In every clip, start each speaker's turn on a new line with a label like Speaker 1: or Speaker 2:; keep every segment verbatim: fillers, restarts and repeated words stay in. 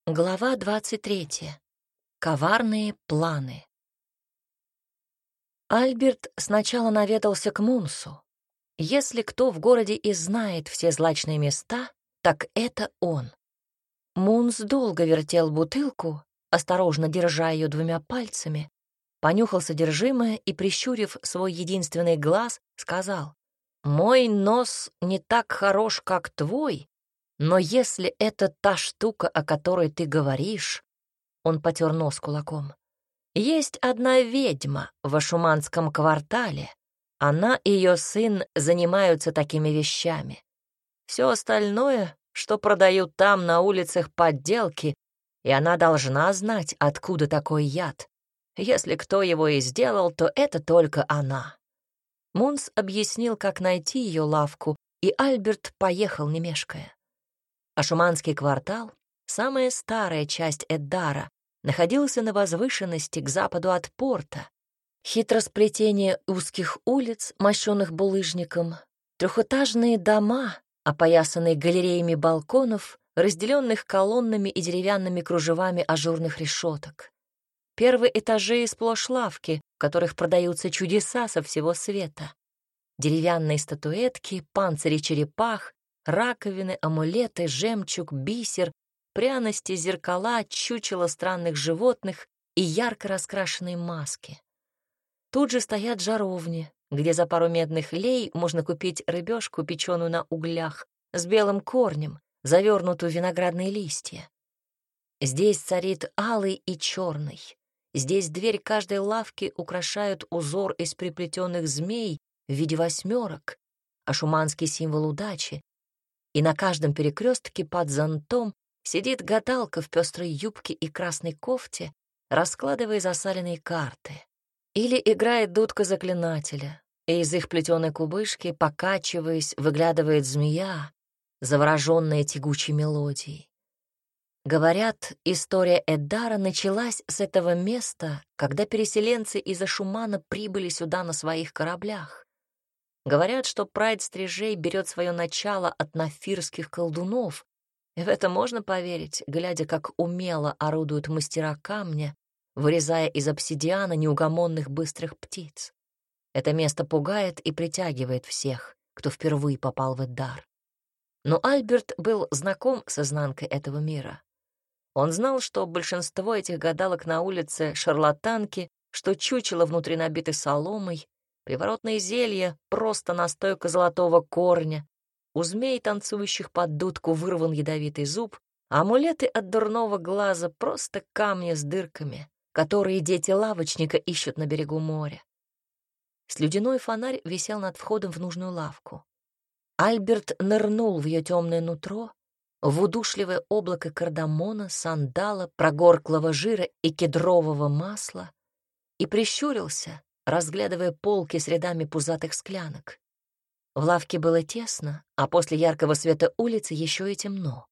Speaker 1: Глава двадцать третья. Коварные планы. Альберт сначала наведался к Мунсу. Если кто в городе и знает все злачные места, так это он. Мунс долго вертел бутылку, осторожно держа ее двумя пальцами, понюхал содержимое и, прищурив свой единственный глаз, сказал: «Мой нос не так хорош, как твой, но если это та штука, о которой ты говоришь...» Он потер нос кулаком. «Есть одна ведьма в Ашуманском квартале. Она и ее сын занимаются такими вещами. Все остальное, что продают там на улицах, подделки, и она должна знать, откуда такой яд. Если кто его и сделал, то это только она». Мунс объяснил, как найти ее лавку, и Альберт поехал, не мешкая. Ашуманский квартал, самая старая часть Эддара, находился на возвышенности к западу от порта. Хитросплетение узких улиц, мощенных булыжником, трехэтажные дома, опоясанные галереями балконов, разделенных колоннами и деревянными кружевами ажурных решеток. Первые этажи сплошь лавки, в которых продаются чудеса со всего света. Деревянные статуэтки, панцири черепах, раковины, амулеты, жемчуг, бисер, пряности, зеркала, чучела странных животных и ярко раскрашенные маски. Тут же стоят жаровни, где за пару медных лей можно купить рыбешку, печеную на углях, с белым корнем, завернутую в виноградные листья. Здесь царит алый и черный. Здесь дверь каждой лавки украшают узор из приплетенных змей в виде восьмерок, ашуманский символ удачи, и на каждом перекрестке под зонтом сидит гадалка в пестрой юбке и красной кофте, раскладывая засаленные карты. Или играет дудка заклинателя, и из их плетеной кубышки, покачиваясь, выглядывает змея, завороженная тягучей мелодией. Говорят, история Эддара началась с этого места, когда переселенцы из Ашумана прибыли сюда на своих кораблях. Говорят, что прайд стрижей берет свое начало от нафирских колдунов, и в это можно поверить, глядя, как умело орудуют мастера камня, вырезая из обсидиана неугомонных быстрых птиц. Это место пугает и притягивает всех, кто впервые попал в Эддар. Но Альберт был знаком с изнанкой этого мира. Он знал, что большинство этих гадалок на улице — шарлатанки, что чучело внутри набиты соломой, приворотные зелья — просто настойка золотого корня, у змей, танцующих под дудку, вырван ядовитый зуб, а амулеты от дурного глаза — просто камни с дырками, которые дети лавочника ищут на берегу моря. Слюдяной фонарь висел над входом в нужную лавку. Альберт нырнул в ее темное нутро, в удушливое облако кардамона, сандала, прогорклого жира и кедрового масла, и прищурился, разглядывая полки с рядами пузатых склянок. В лавке было тесно, а после яркого света улицы еще и темно.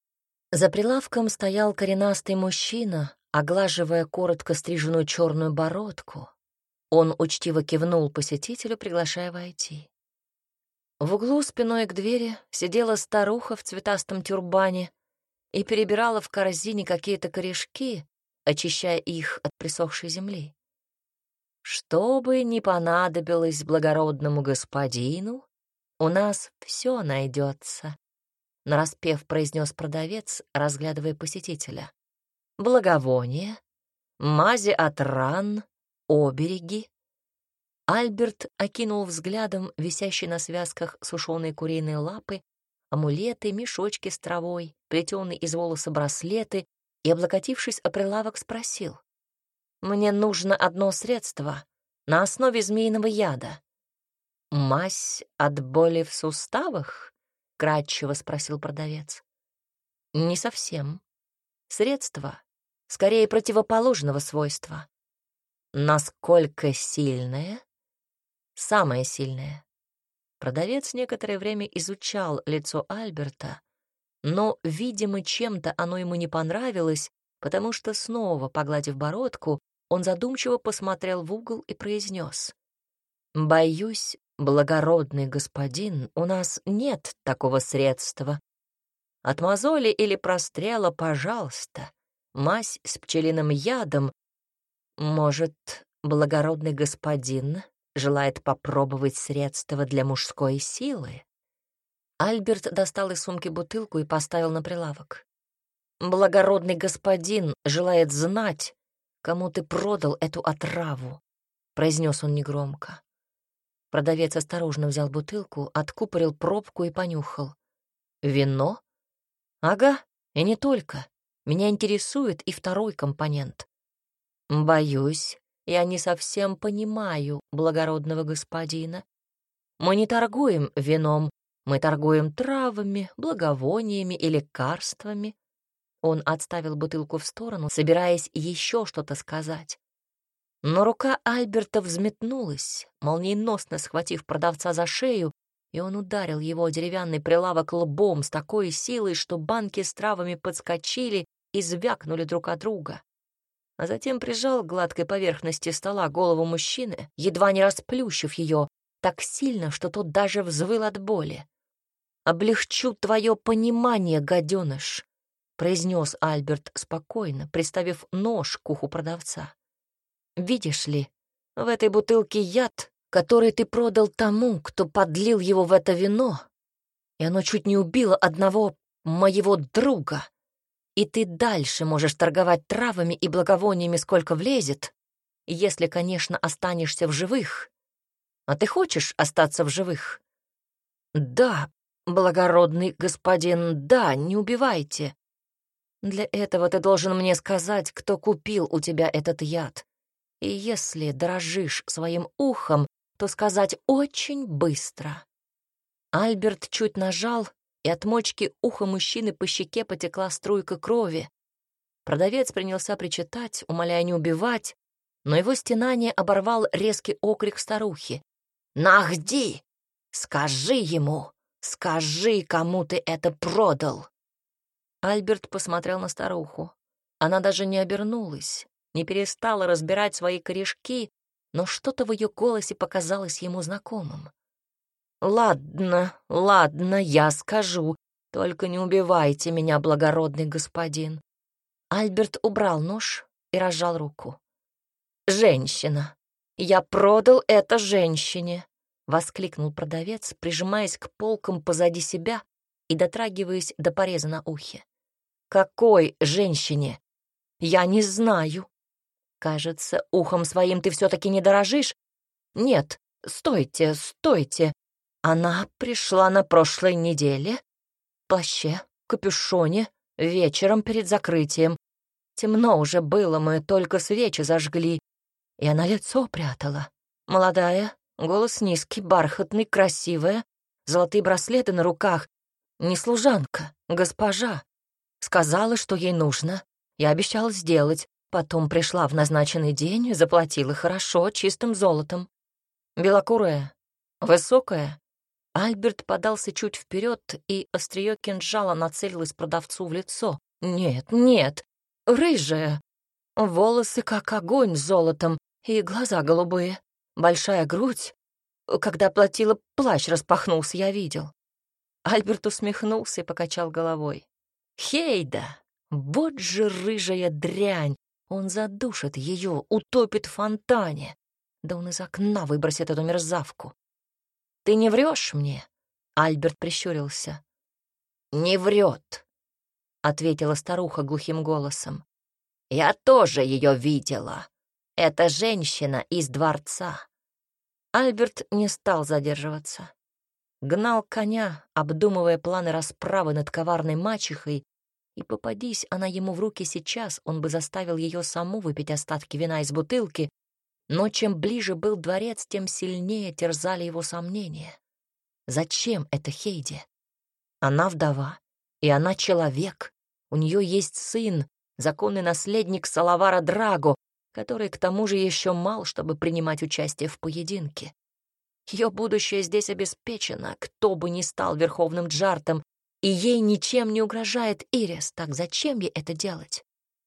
Speaker 1: За прилавком стоял коренастый мужчина, оглаживая коротко стриженную черную бородку. Он учтиво кивнул посетителю, приглашая войти. В углу спиной к двери сидела старуха в цветастом тюрбане и перебирала в корзине какие-то корешки, очищая их от присохшей земли. «Что бы ни понадобилось благородному господину, у нас все найдется», — нараспев произнес продавец, разглядывая посетителя. «Благовония, мази от ран, обереги». Альберт окинул взглядом висящие на связках сушеные куриные лапы, амулеты, мешочки с травой, плетеные из волоса браслеты и, облокотившись о прилавок, спросил: «Мне нужно одно средство на основе змеиного яда». «Мазь от боли в суставах?» — кратчево спросил продавец. «Не совсем. Средство, скорее, противоположного свойства». «Насколько сильное?» «Самое сильное». Продавец некоторое время изучал лицо Альберта, но, видимо, чем-то оно ему не понравилось, потому что, снова погладив бородку, он задумчиво посмотрел в угол и произнес: «Боюсь, благородный господин, у нас нет такого средства. От мозоли или прострела, пожалуйста. Мазь с пчелиным ядом. Может, благородный господин желает попробовать средства для мужской силы?» Альберт достал из сумки бутылку и поставил на прилавок. «Благородный господин желает знать, кому ты продал эту отраву», — произнес он негромко. Продавец осторожно взял бутылку, откупорил пробку и понюхал. «Вино? Ага, и не только. Меня интересует и второй компонент. Боюсь, я не совсем понимаю благородного господина. Мы не торгуем вином, мы торгуем травами, благовониями и лекарствами». Он отставил бутылку в сторону, собираясь еще что-то сказать. Но рука Альберта взметнулась, молниеносно схватив продавца за шею, и он ударил его о деревянный прилавок лбом с такой силой, что банки с травами подскочили и звякнули друг от друга. А затем прижал к гладкой поверхности стола голову мужчины, едва не расплющив ее, так сильно, что тот даже взвыл от боли. «Облегчу твое понимание, гаденыш», — произнес Альберт спокойно, приставив нож к уху продавца. «Видишь ли, в этой бутылке яд, который ты продал тому, кто подлил его в это вино, и оно чуть не убило одного моего друга. И ты дальше можешь торговать травами и благовониями, сколько влезет, если, конечно, останешься в живых. А ты хочешь остаться в живых?» «Да, благородный господин, да, не убивайте. Для этого ты должен мне сказать, кто купил у тебя этот яд. И если дорожишь своим ухом, то сказать очень быстро». Альберт чуть нажал, и от мочки уха мужчины по щеке потекла струйка крови. Продавец принялся причитать, умоляя не убивать, но его стенание оборвал резкий окрик старухи. «Нахди! Скажи ему! Скажи, кому ты это продал!» Альберт посмотрел на старуху. Она даже не обернулась, не перестала разбирать свои корешки, но что-то в ее голосе показалось ему знакомым. «Ладно, ладно, я скажу, только не убивайте меня, благородный господин». Альберт убрал нож и разжал руку. «Женщина! Я продал это женщине!» — воскликнул продавец, прижимаясь к полкам позади себя и дотрагиваясь до пореза на ухе. «Какой женщине? Я не знаю. Кажется, ухом своим ты все-таки не дорожишь. Нет, стойте, стойте. Она пришла на прошлой неделе в плаще, капюшоне, вечером перед закрытием. Темно уже было, мы только свечи зажгли, и она лицо прятала. Молодая, голос низкий, бархатный, красивая, золотые браслеты на руках. Не служанка, госпожа. Сказала, что ей нужно. Я обещал сделать. Потом пришла в назначенный день, заплатила хорошо, чистым золотом. Белокурая, высокая. Альберт подался чуть вперед, и острие кинжала нацелилось продавцу в лицо. Нет, нет, рыжая. Волосы как огонь с золотом, и глаза голубые. Большая грудь. Когда платила, плащ распахнулся, я видел. Альберт усмехнулся и покачал головой. Хейда, вот же рыжая дрянь. Он задушит ее, утопит в фонтане. Да он из окна выбросит эту мерзавку. «Ты не врешь мне?» — Альберт прищурился. «Не врет», — ответила старуха глухим голосом. «Я тоже ее видела. Это женщина из дворца». Альберт не стал задерживаться. Гнал коня, обдумывая планы расправы над коварной мачехой, и попадись она ему в руки сейчас, он бы заставил ее саму выпить остатки вина из бутылки, но чем ближе был дворец, тем сильнее терзали его сомнения. Зачем это Хейде? Она вдова, и она человек. У нее есть сын, законный наследник Салавара Драго, который к тому же еще мал, чтобы принимать участие в поединке. Ее будущее здесь обеспечено, кто бы ни стал верховным джартом, и ей ничем не угрожает Ирис, так зачем ей это делать?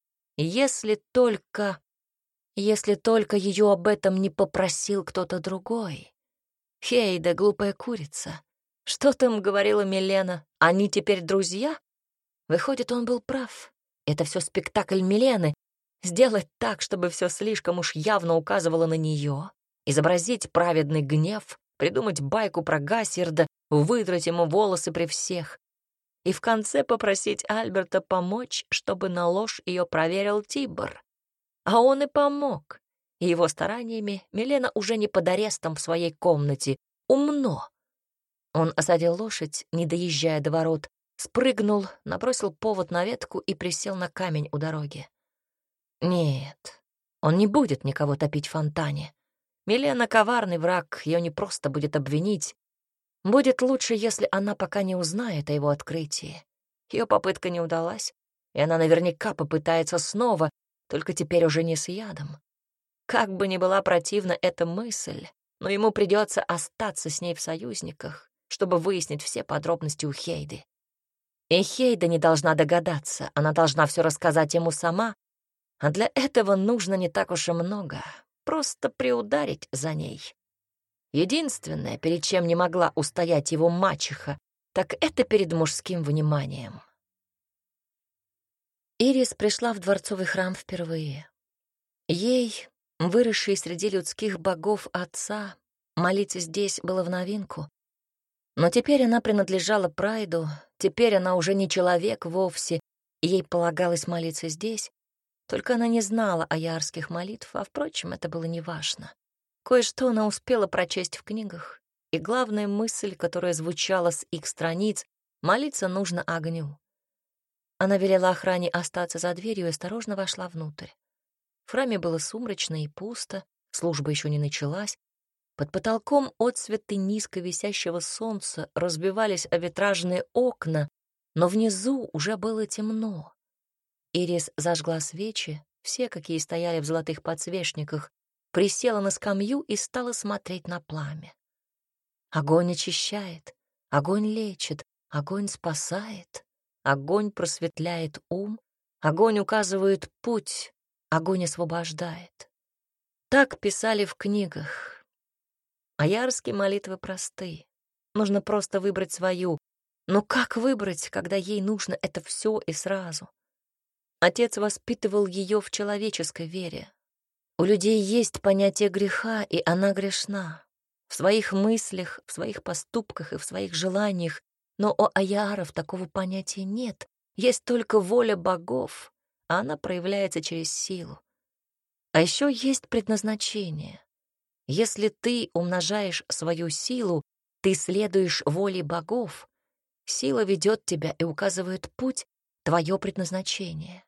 Speaker 1: Если только... Если только ее об этом не попросил кто-то другой. Хейда, глупая курица. Что там говорила Милена? Они теперь друзья? Выходит, он был прав. Это все спектакль Милены. Сделать так, чтобы все слишком уж явно указывало на нее, изобразить праведный гнев, придумать байку про Гассерда, выдрать ему волосы при всех. И в конце попросить Альберта помочь, чтобы на ложь ее проверил Тибор. А он и помог. И его стараниями Милена уже не под арестом в своей комнате. Умно. Он осадил лошадь, не доезжая до ворот, спрыгнул, набросил повод на ветку и присел на камень у дороги. Нет, он не будет никого топить в фонтане. Милена — коварный враг, ее не просто будет обвинить. Будет лучше, если она пока не узнает о его открытии. Ее попытка не удалась, и она наверняка попытается снова, только теперь уже не с ядом. Как бы ни была противна эта мысль, но ему придется остаться с ней в союзниках, чтобы выяснить все подробности у Хейды. И Хейда не должна догадаться, она должна все рассказать ему сама, а для этого нужно не так уж и много, просто приударить за ней. Единственное, перед чем не могла устоять его мачеха, так это перед мужским вниманием. Ирис пришла в дворцовый храм впервые. Ей, выросшей среди людских богов отца, молиться здесь было в новинку. Но теперь она принадлежала Прайду, теперь она уже не человек вовсе, и ей полагалось молиться здесь. Только она не знала о аярских молитв, а, впрочем, это было неважно. Кое-что она успела прочесть в книгах, и главная мысль, которая звучала с их страниц — молиться нужно огню. Она велела охране остаться за дверью и осторожно вошла внутрь. В храме было сумрачно и пусто, служба еще не началась. Под потолком отсветы низко висящего солнца разбивались о витражные окна, но внизу уже было темно. Ирис зажгла свечи, все, какие стояли в золотых подсвечниках, присела на скамью и стала смотреть на пламя. Огонь очищает, огонь лечит, огонь спасает, огонь просветляет ум, огонь указывает путь, огонь освобождает. Так писали в книгах. Аярские молитвы просты. Нужно просто выбрать свою. Но как выбрать, когда ей нужно это все и сразу? Отец воспитывал ее в человеческой вере. У людей есть понятие греха, и она грешна. В своих мыслях, в своих поступках и в своих желаниях. Но у аяров такого понятия нет. Есть только воля богов, а она проявляется через силу. А еще есть предназначение. Если ты умножаешь свою силу, ты следуешь воле богов. Сила ведет тебя и указывает путь, твое предназначение.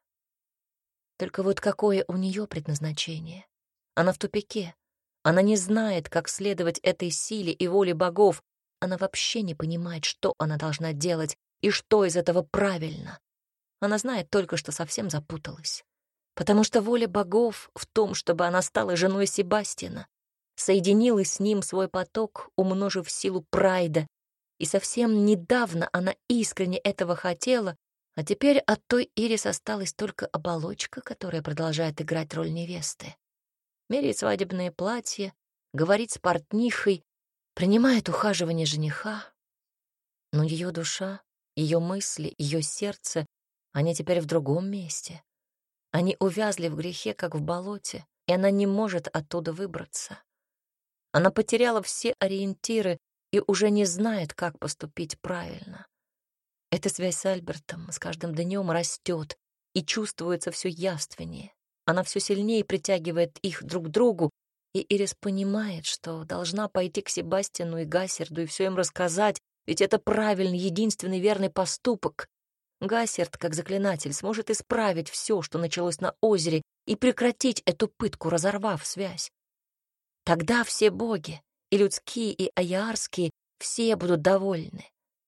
Speaker 1: Только вот какое у нее предназначение? Она в тупике. Она не знает, как следовать этой силе и воле богов. Она вообще не понимает, что она должна делать и что из этого правильно. Она знает только, что совсем запуталась. Потому что воля богов в том, чтобы она стала женой Себастьяна, соединила с ним свой поток, умножив силу Прайда. И совсем недавно она искренне этого хотела, а теперь от той Ирис осталась только оболочка, которая продолжает играть роль невесты. Меряет свадебное платье, говорит с портнихой, принимает ухаживание жениха. Но ее душа, ее мысли, ее сердце, они теперь в другом месте. Они увязли в грехе, как в болоте, и она не может оттуда выбраться. Она потеряла все ориентиры и уже не знает, как поступить правильно. Эта связь с Альбертом с каждым днем растет и чувствуется все явственнее. Она все сильнее притягивает их друг к другу, и Ирис понимает, что должна пойти к Себастьяну и Гассерду и все им рассказать, ведь это правильный, единственный верный поступок. Гассерд, как заклинатель, сможет исправить все, что началось на озере, и прекратить эту пытку, разорвав связь. Тогда все боги, и людские, и аярские, все будут довольны.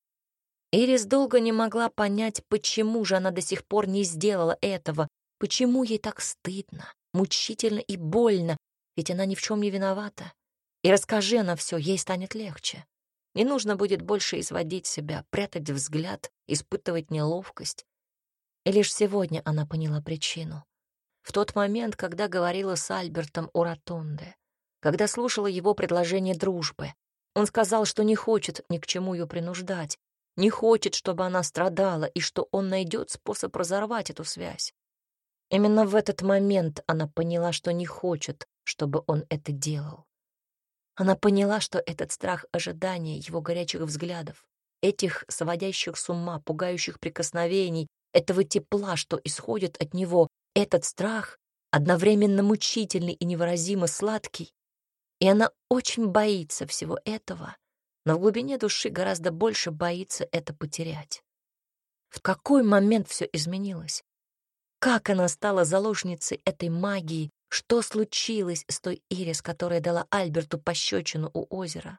Speaker 1: Ирис долго не могла понять, почему же она до сих пор не сделала этого, почему ей так стыдно, мучительно и больно, ведь она ни в чем не виновата. И расскажи она все, ей станет легче. Не нужно будет больше изводить себя, прятать взгляд, испытывать неловкость. И лишь сегодня она поняла причину. В тот момент, когда говорила с Альбертом у ротонды, когда слушала его предложение дружбы, он сказал, что не хочет ни к чему ее принуждать, не хочет, чтобы она страдала, и что он найдет способ разорвать эту связь. Именно в этот момент она поняла, что не хочет, чтобы он это делал. Она поняла, что этот страх ожидания, его горячих взглядов, этих сводящих с ума, пугающих прикосновений, этого тепла, что исходит от него, этот страх одновременно мучительный и невыразимо сладкий, и она очень боится всего этого, но в глубине души гораздо больше боится это потерять. В какой момент все изменилось? Как она стала заложницей этой магии? Что случилось с той Ирис, которая дала Альберту пощечину у озера?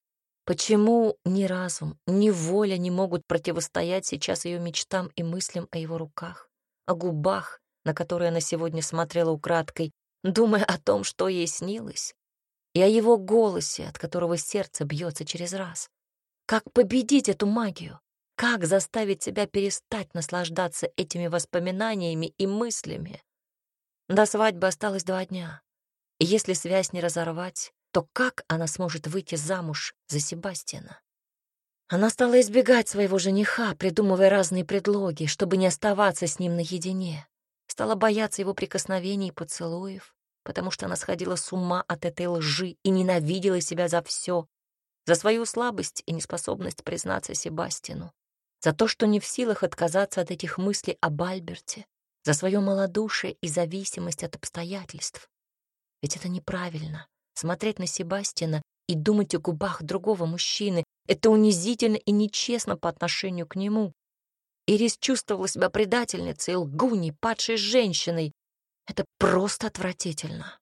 Speaker 1: Почему ни разум, ни воля не могут противостоять сейчас ее мечтам и мыслям о его руках, о губах, на которые она сегодня смотрела украдкой, думая о том, что ей снилось, и о его голосе, от которого сердце бьется через раз? Как победить эту магию? Как заставить себя перестать наслаждаться этими воспоминаниями и мыслями? До свадьбы осталось два дня. И если связь не разорвать, то как она сможет выйти замуж за Себастьяна? Она стала избегать своего жениха, придумывая разные предлоги, чтобы не оставаться с ним наедине. Стала бояться его прикосновений и поцелуев, потому что она сходила с ума от этой лжи и ненавидела себя за все, за свою слабость и неспособность признаться Себастьяну, за то, что не в силах отказаться от этих мыслей об Альберте, за свое малодушие и зависимость от обстоятельств. Ведь это неправильно. Смотреть на Себастьяна и думать о губах другого мужчины — это унизительно и нечестно по отношению к нему. Ирис чувствовала себя предательницей, лгуней, падшей женщиной. Это просто отвратительно.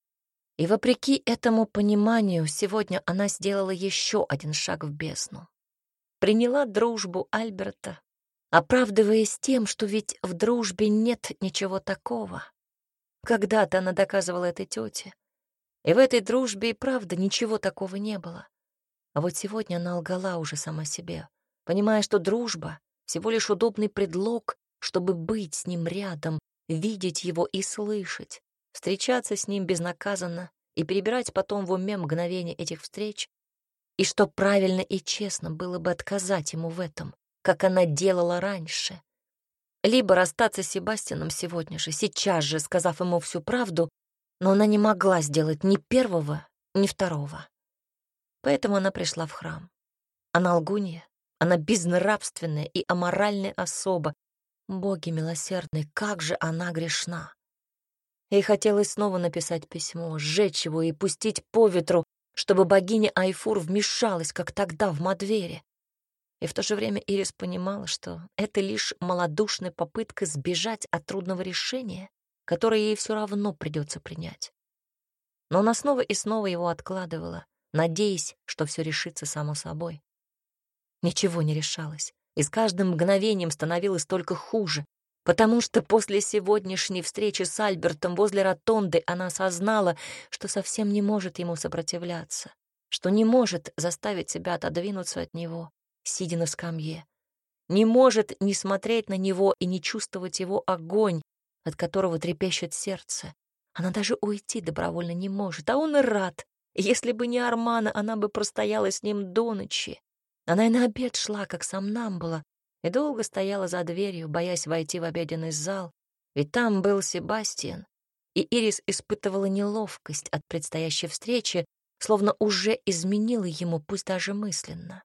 Speaker 1: И вопреки этому пониманию, сегодня она сделала еще один шаг в бездну. Приняла дружбу Альберта, оправдываясь тем, что ведь в дружбе нет ничего такого. Когда-то она доказывала этой тете, и в этой дружбе и правда ничего такого не было. А вот сегодня она лгала уже сама себе, понимая, что дружба — всего лишь удобный предлог, чтобы быть с ним рядом, видеть его и слышать, встречаться с ним безнаказанно и перебирать потом в уме мгновения этих встреч, и что правильно и честно было бы отказать ему в этом, как она делала раньше. Либо расстаться с Себастьяном сегодня же, сейчас же, сказав ему всю правду, но она не могла сделать ни первого, ни второго. Поэтому она пришла в храм. Она лгунья, она безнравственная и аморальная особа. Боги милосердные, как же она грешна! Ей хотелось снова написать письмо, сжечь его и пустить по ветру, чтобы богиня Айфур вмешалась, как тогда в Мадвере. И в то же время Ирис понимала, что это лишь малодушная попытка сбежать от трудного решения, которое ей все равно придется принять. Но она снова и снова его откладывала, надеясь, что все решится само собой. Ничего не решалось, и с каждым мгновением становилось только хуже, потому что после сегодняшней встречи с Альбертом возле ротонды она осознала, что совсем не может ему сопротивляться, что не может заставить себя отодвинуться от него, сидя на скамье, не может не смотреть на него и не чувствовать его огонь, от которого трепещет сердце. Она даже уйти добровольно не может, а он и рад. Если бы не Армана, она бы простояла с ним до ночи. Она и на обед шла, как сомнамбула, и долго стояла за дверью, боясь войти в обеденный зал, ведь там был Себастьян, и Ирис испытывала неловкость от предстоящей встречи, словно уже изменила ему, пусть даже мысленно.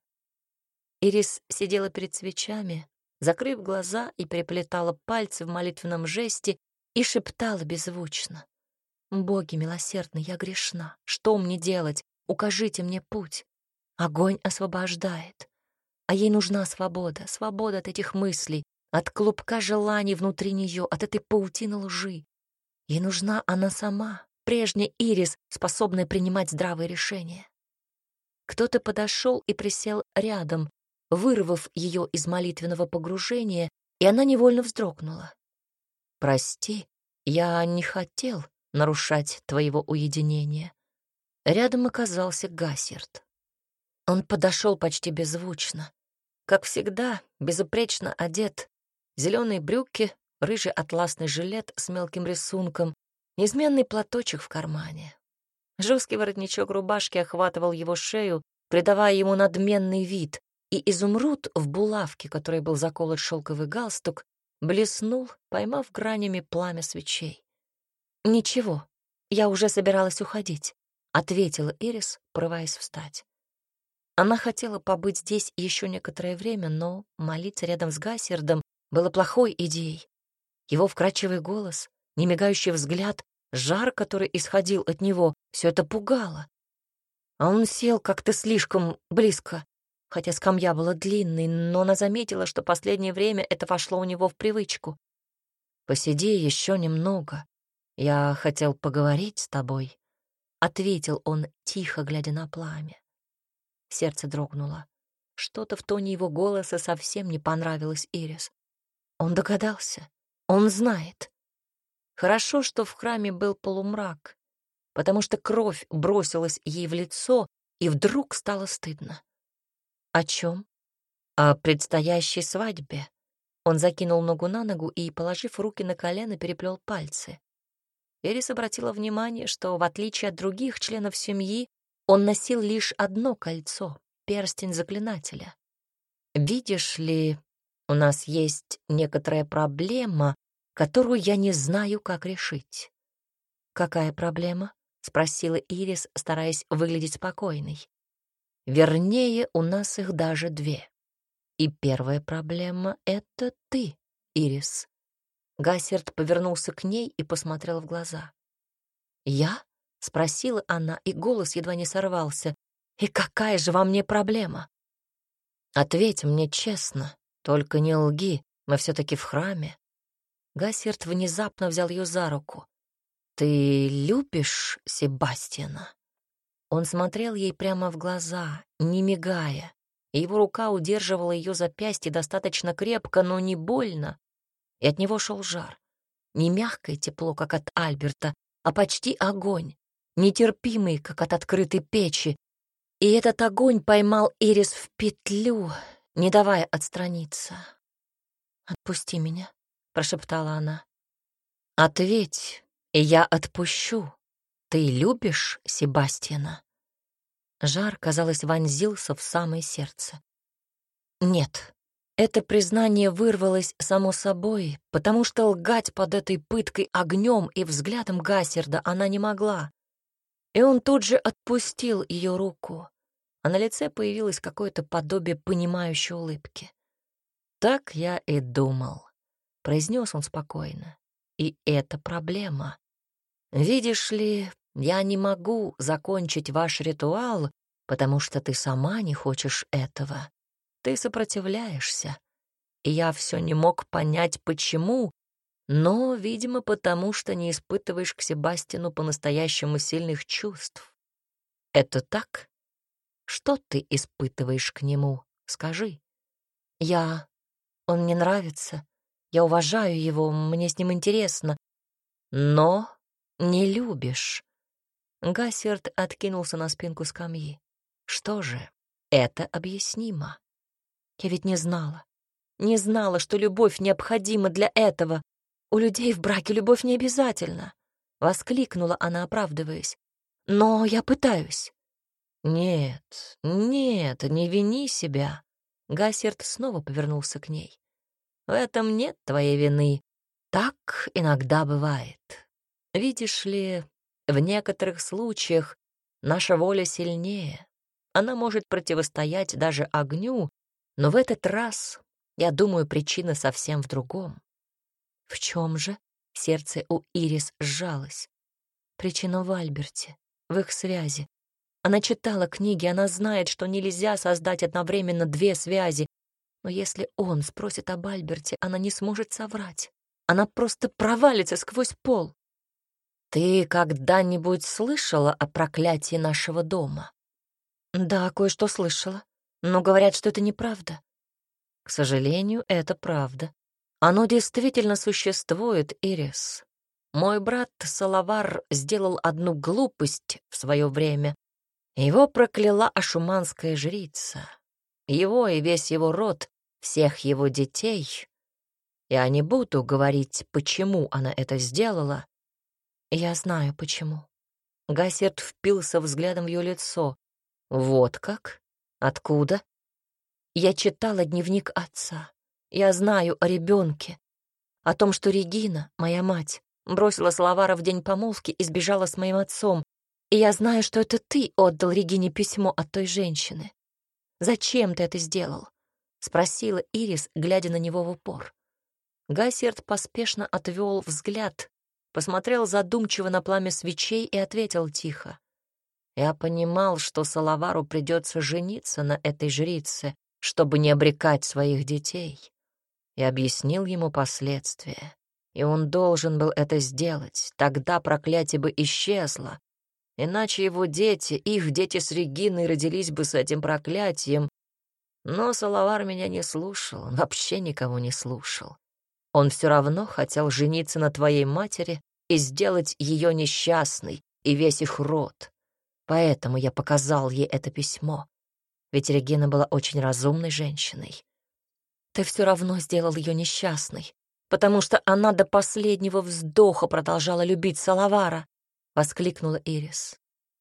Speaker 1: Ирис сидела перед свечами, закрыв глаза, и переплетала пальцы в молитвенном жесте и шептала беззвучно: «Боги милосердны, я грешна. Что мне делать? Укажите мне путь. Огонь освобождает. А ей нужна свобода, свобода от этих мыслей, от клубка желаний внутри нее, от этой паутины лжи. Ей нужна она сама, прежняя Ирис, способная принимать здравые решения». Кто-то подошел и присел рядом, вырвав ее из молитвенного погружения, и она невольно вздрогнула. «Прости, я не хотел нарушать твоего уединения». Рядом оказался Гассерд. Он подошел почти беззвучно. Как всегда, безупречно одет. Зеленые брюки, рыжий атласный жилет с мелким рисунком, неизменный платочек в кармане. Жесткий воротничок рубашки охватывал его шею, придавая ему надменный вид, и изумруд в булавке, которой был заколот шелковый галстук, блеснул, поймав гранями пламя свечей. «Ничего, я уже собиралась уходить», — ответила Ирис, порываясь встать. Она хотела побыть здесь еще некоторое время, но молиться рядом с Гассердом было плохой идеей. Его вкрадчивый голос, немигающий взгляд, жар, который исходил от него, все это пугало. А он сел как-то слишком близко, хотя скамья была длинной, но она заметила, что последнее время это вошло у него в привычку. «Посиди еще немного. Я хотел поговорить с тобой», — ответил он, тихо глядя на пламя. Сердце дрогнуло. Что-то в тоне его голоса совсем не понравилось Ирис. Он догадался. Он знает. Хорошо, что в храме был полумрак, потому что кровь бросилась ей в лицо, и вдруг стало стыдно. О чем? О предстоящей свадьбе. Он закинул ногу на ногу и, положив руки на колено, переплел пальцы. Ирис обратила внимание, что, в отличие от других членов семьи, он носил лишь одно кольцо — перстень заклинателя. «Видишь ли, у нас есть некоторая проблема, которую я не знаю, как решить». «Какая проблема?» — спросила Ирис, стараясь выглядеть спокойной. «Вернее, у нас их даже две. И первая проблема — это ты, Ирис». Гассерд повернулся к ней и посмотрел в глаза. «Я?» — спросила она, и голос едва не сорвался. «И какая же во мне проблема?» «Ответь мне честно, только не лги, мы все-таки в храме». Гассерд внезапно взял ее за руку. «Ты любишь Себастьяна?» Он смотрел ей прямо в глаза, не мигая, и его рука удерживала ее запястье достаточно крепко, но не больно, и от него шел жар. Не мягкое тепло, как от Альберта, а почти огонь, нетерпимый, как от открытой печи. И этот огонь поймал Ирис в петлю, не давая отстраниться. «Отпусти меня», — прошептала она. «Ответь, и я отпущу. Ты любишь Себастьяна?» Жар, казалось, вонзился в самое сердце. «Нет». Это признание вырвалось само собой, потому что лгать под этой пыткой огнем и взглядом Гассерда она не могла. И он тут же отпустил ее руку, а на лице появилось какое-то подобие понимающей улыбки. «Так я и думал», — произнес он спокойно. «И это проблема. Видишь ли, я не могу закончить ваш ритуал, потому что ты сама не хочешь этого. Ты сопротивляешься, и я все не мог понять, почему, но, видимо, потому что не испытываешь к Себастьяну по-настоящему сильных чувств. Это так? Что ты испытываешь к нему? Скажи». «Я... Он мне нравится. Я уважаю его, мне с ним интересно. Но не любишь». Гассерд откинулся на спинку скамьи. «Что же, это объяснимо. Я ведь не знала. Не знала, что любовь необходима для этого. У людей в браке любовь не обязательна», — воскликнула она, оправдываясь. «Но я пытаюсь». «Нет, нет, не вини себя». Гассерд снова повернулся к ней. «В этом нет твоей вины. Так иногда бывает. Видишь ли, в некоторых случаях наша воля сильнее. Она может противостоять даже огню, но в этот раз, я думаю, причина совсем в другом». «В чем же?» — сердце у Ирис сжалось. «Причина в Альберте, в их связи. Она читала книги, она знает, что нельзя создать одновременно две связи. Но если он спросит об Альберте, она не сможет соврать. Она просто провалится сквозь пол». «Ты когда-нибудь слышала о проклятии нашего дома?» «Да, кое-что слышала, но говорят, что это неправда». «К сожалению, это правда. Оно действительно существует, Ирис. Мой брат Салавар сделал одну глупость в свое время. Его прокляла ашуманская жрица. Его и весь его род, всех его детей. Я не буду говорить, почему она это сделала». «Я знаю, почему». Гассерд впился взглядом в ее лицо. «Вот как? Откуда?» Я читала дневник отца. Я знаю о ребенке, о том, что Регина, моя мать, бросила Салавара в день помолвки и сбежала с моим отцом. И я знаю, что это ты отдал Регине письмо от той женщины. Зачем ты это сделал? Спросила Ирис, глядя на него в упор. Гассерд поспешно отвел взгляд, посмотрел задумчиво на пламя свечей и ответил тихо. Я понимал, что Салавару придется жениться на этой жрице, чтобы не обрекать своих детей. Я объяснил ему последствия, и он должен был это сделать. Тогда проклятие бы исчезло. Иначе его дети, их дети с Региной родились бы с этим проклятием. Но Салавар меня не слушал, он вообще никого не слушал. Он все равно хотел жениться на твоей матери и сделать ее несчастной и весь их род. Поэтому я показал ей это письмо. Ведь Регина была очень разумной женщиной. Ты все равно сделал ее несчастной, потому что она до последнего вздоха продолжала любить Салавара, — воскликнула Ирис.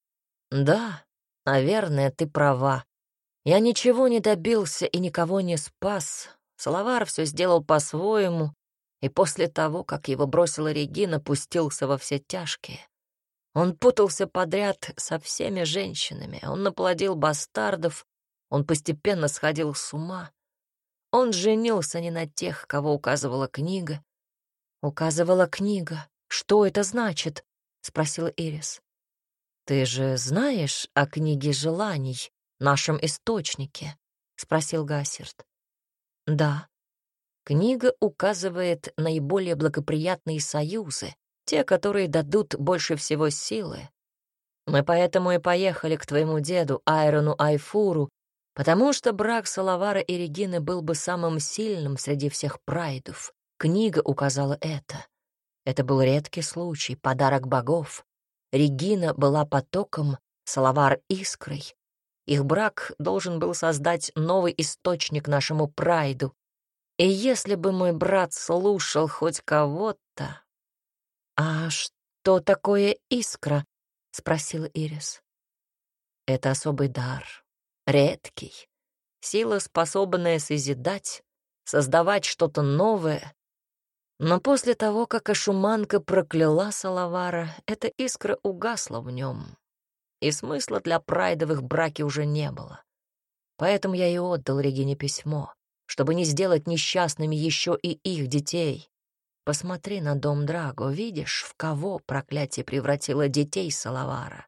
Speaker 1: Да, наверное, ты права. Я ничего не добился и никого не спас. Салавар все сделал по-своему, и после того, как его бросила Регина, пустился во все тяжкие. Он путался подряд со всеми женщинами, он наплодил бастардов, он постепенно сходил с ума. Он женился не на тех, кого указывала книга. «Указывала книга. Что это значит?» — спросила Ирис. «Ты же знаешь о книге желаний, нашем источнике?» — спросил Гассерд. «Да. Книга указывает наиболее благоприятные союзы, те, которые дадут больше всего силы. Мы поэтому и поехали к твоему деду Айрону Айфуру, потому что брак Салавара и Регины был бы самым сильным среди всех прайдов. Книга указала это. Это был редкий случай, подарок богов. Регина была потоком, Салавар — искрой. Их брак должен был создать новый источник нашему прайду. И если бы мой брат слушал хоть кого-то... «А что такое искра?» — спросила Ирис. «Это особый дар, редкий, сила, способная созидать, создавать что-то новое. Но после того, как Ашуманка прокляла Салавара, эта искра угасла в нем, и смысла для прайдовых браки уже не было. Поэтому я и отдал Регине письмо, чтобы не сделать несчастными еще и их детей. Посмотри на дом Драго, видишь, в кого проклятие превратило детей Салавара.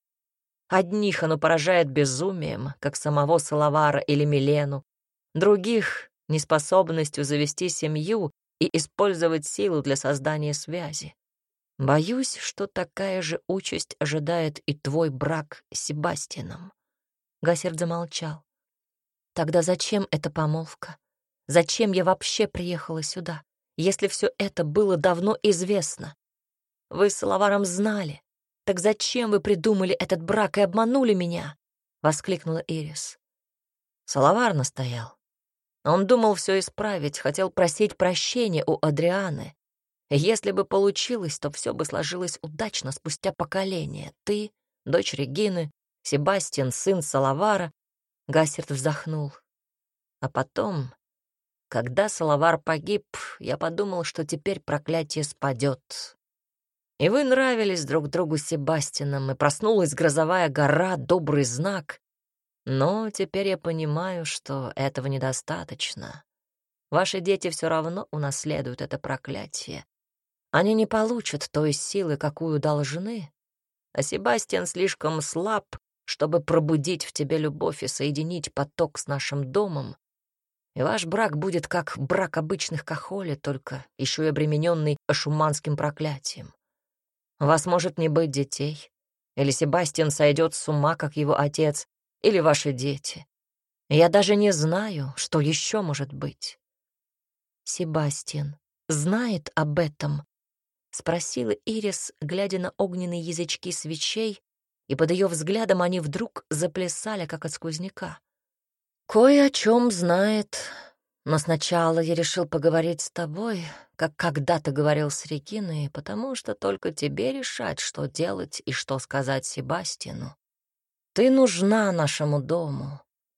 Speaker 1: Одних оно поражает безумием, как самого Салавара или Милену, других — неспособностью завести семью и использовать силу для создания связи. Боюсь, что такая же участь ожидает и твой брак с Себастьяном». Гассерд замолчал. «Тогда зачем эта помолвка? Зачем я вообще приехала сюда, если все это было давно известно? Вы с Салаваром знали. Так зачем вы придумали этот брак и обманули меня?» — воскликнула Ирис. Салавар настоял. Он думал все исправить, хотел просить прощения у Адрианы. Если бы получилось, то все бы сложилось удачно спустя поколение. Ты, дочь Регины, Себастьян, сын Салавара. Гассерд вздохнул. А потом, когда Салавар погиб, я подумал, что теперь проклятие спадет. И вы нравились друг другу с Себастьяном, и проснулась грозовая гора, добрый знак. Но теперь я понимаю, что этого недостаточно. Ваши дети все равно унаследуют это проклятие. Они не получат той силы, какую должны, а Себастьян слишком слаб, чтобы пробудить в тебе любовь и соединить поток с нашим домом. И ваш брак будет как брак обычных кахоли, только еще и обремененный ашуманским проклятием. У вас может не быть детей, или Себастьян сойдет с ума, как его отец, или ваши дети. Я даже не знаю, что еще может быть. «Себастьян знает об этом?» — спросила Ирис, глядя на огненные язычки свечей, и под ее взглядом они вдруг заплясали, как от сквозняка. «Кое о чем знает, но сначала я решил поговорить с тобой, как когда-то говорил с Региной, потому что только тебе решать, что делать и что сказать Себастьяну. Ты нужна нашему дому.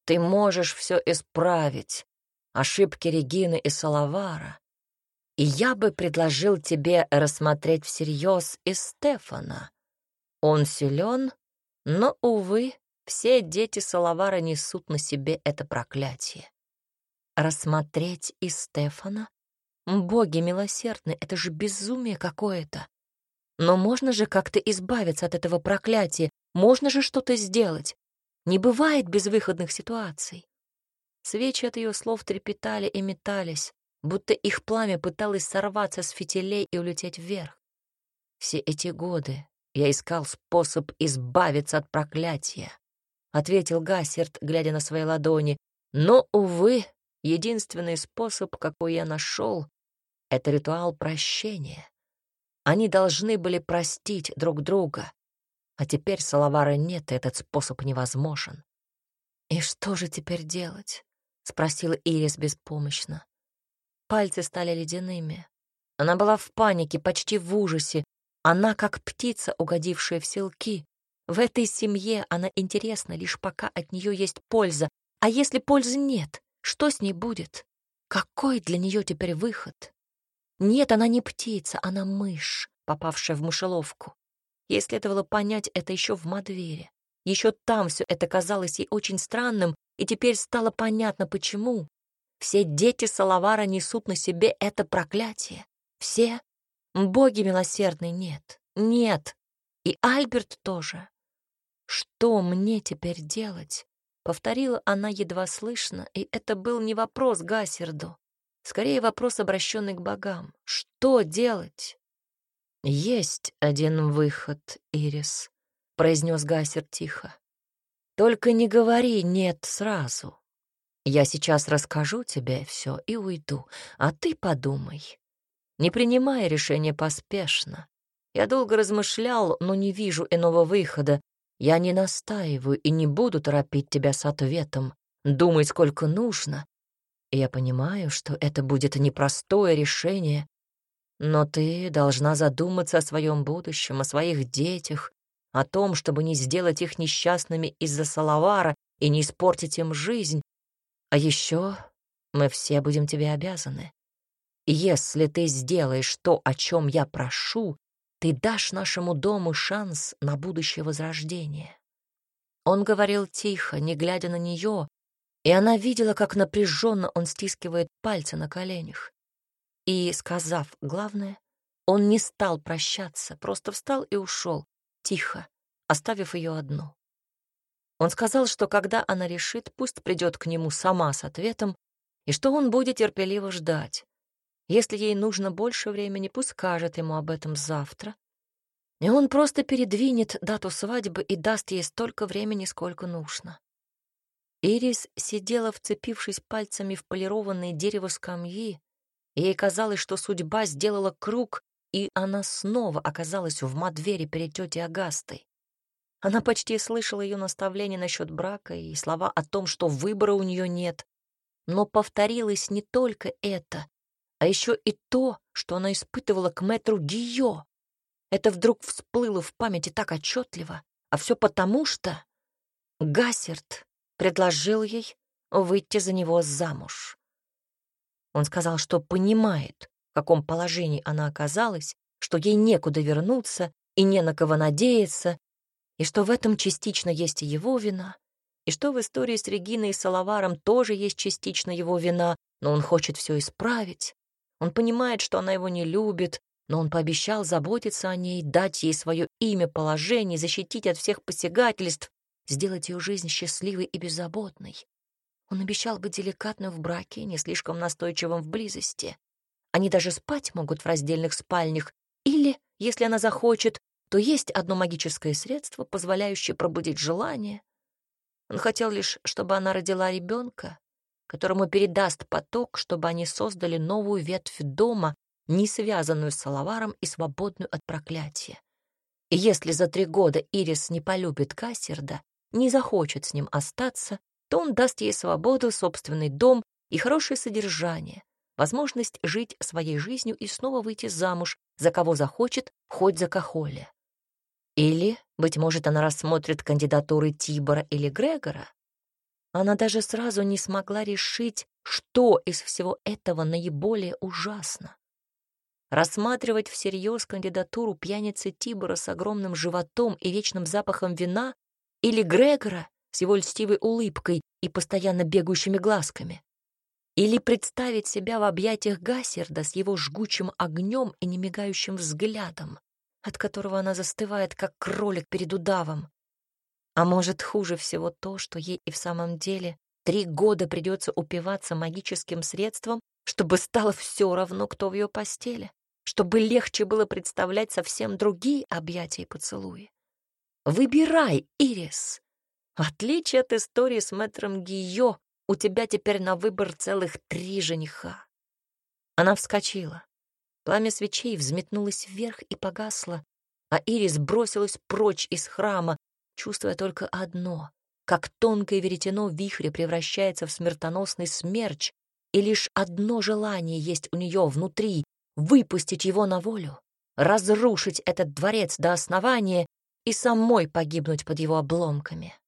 Speaker 1: Ты можешь все исправить, ошибки Регины и Салавара. И я бы предложил тебе рассмотреть всерьез и Стефана. Он силен, но, увы, все дети Салавара несут на себе это проклятие. Рассмотреть и Стефана? Боги милосердны, это же безумие какое-то. Но можно же как-то избавиться от этого проклятия, можно же что-то сделать. Не бывает безвыходных ситуаций. Свечи от ее слов трепетали и метались, будто их пламя пыталось сорваться с фитилей и улететь вверх. Все эти годы я искал способ избавиться от проклятия, ответил Гассерд, глядя на свои ладони. Но, увы, единственный способ, какой я нашел, — это ритуал прощения. Они должны были простить друг друга, а теперь Салавара нет, и этот способ невозможен. «И что же теперь делать?» — спросила Ирис беспомощно. Пальцы стали ледяными. Она была в панике, почти в ужасе. Она как птица, угодившая в селки. В этой семье она интересна, лишь пока от нее есть польза. А если пользы нет, что с ней будет? Какой для нее теперь выход? Нет, она не птица, она мышь, попавшая в мышеловку. Ей следовало понять это еще в Мадвере. Еще там все это казалось ей очень странным, и теперь стало понятно, почему. Все дети Салавара несут на себе это проклятие. Все? Боги милосердные, нет, нет. И Альберт тоже. «Что мне теперь делать?» — повторила она едва слышно, и это был не вопрос Гассерду, скорее вопрос, обращенный к богам. «Что делать?» «Есть один выход, Ирис», — произнес Гассерд тихо. «Только не говори «нет» сразу. Я сейчас расскажу тебе все и уйду, а ты подумай. Не принимай решение поспешно. Я долго размышлял, но не вижу иного выхода. Я не настаиваю и не буду торопить тебя с ответом. Думай, сколько нужно. И я понимаю, что это будет непростое решение, но ты должна задуматься о своем будущем, о своих детях, о том, чтобы не сделать их несчастными из-за Салавара и не испортить им жизнь. А еще мы все будем тебе обязаны. Если ты сделаешь то, о чем я прошу, ты дашь нашему дому шанс на будущее возрождение». Он говорил тихо, не глядя на нее, и она видела, как напряженно он стискивает пальцы на коленях. И, сказав главное, он не стал прощаться, просто встал и ушел, тихо, оставив ее одну. Он сказал, что когда она решит, пусть придет к нему сама с ответом, и что он будет терпеливо ждать. Если ей нужно больше времени, пусть скажет ему об этом завтра, и он просто передвинет дату свадьбы и даст ей столько времени, сколько нужно. Ирис сидела, вцепившись пальцами в полированное дерево скамьи, и ей казалось, что судьба сделала круг, и она снова оказалась в Мадвере перед тетей Агастой. Она почти слышала ее наставления насчет брака и слова о том, что выбора у нее нет, но повторилось не только это, а еще и то, что она испытывала к мэтру Гийо. Это вдруг всплыло в памяти так отчетливо, а все потому, что Гассерд предложил ей выйти за него замуж. Он сказал, что понимает, в каком положении она оказалась, что ей некуда вернуться и не на кого надеяться, и что в этом частично есть и его вина, и что в истории с Региной и Салаваром тоже есть частично его вина, но он хочет все исправить. Он понимает, что она его не любит, но он пообещал заботиться о ней, дать ей свое имя, положение, защитить от всех посягательств, сделать ее жизнь счастливой и беззаботной. Он обещал быть деликатным в браке, не слишком настойчивым в близости. Они даже спать могут в раздельных спальнях, или, если она захочет, то есть одно магическое средство, позволяющее пробудить желание. Он хотел лишь, чтобы она родила ребенка, которому передаст поток, чтобы они создали новую ветвь дома, не связанную с Салаваром и свободную от проклятия. И если за три года Ирис не полюбит Гассерда, не захочет с ним остаться, то он даст ей свободу, собственный дом и хорошее содержание, возможность жить своей жизнью и снова выйти замуж, за кого захочет, хоть за Кахоля. Или, быть может, она рассмотрит кандидатуры Тибора или Грегора. Она даже сразу не смогла решить, что из всего этого наиболее ужасно. Рассматривать всерьез кандидатуру пьяницы Тибора с огромным животом и вечным запахом вина или Грегора с его льстивой улыбкой и постоянно бегающими глазками. Или представить себя в объятиях Гассерда с его жгучим огнем и немигающим взглядом, от которого она застывает, как кролик перед удавом. А может, хуже всего то, что ей и в самом деле три года придется упиваться магическим средством, чтобы стало все равно, кто в ее постели, чтобы легче было представлять совсем другие объятия и поцелуи. Выбирай, Ирис. В отличие от истории с мэтром Гийо, у тебя теперь на выбор целых три жениха. Она вскочила. Пламя свечей взметнулось вверх и погасло, а Ирис бросилась прочь из храма, чувствуя только одно — как тонкое веретено вихря превращается в смертоносный смерч, и лишь одно желание есть у нее внутри — выпустить его на волю, разрушить этот дворец до основания и самой погибнуть под его обломками.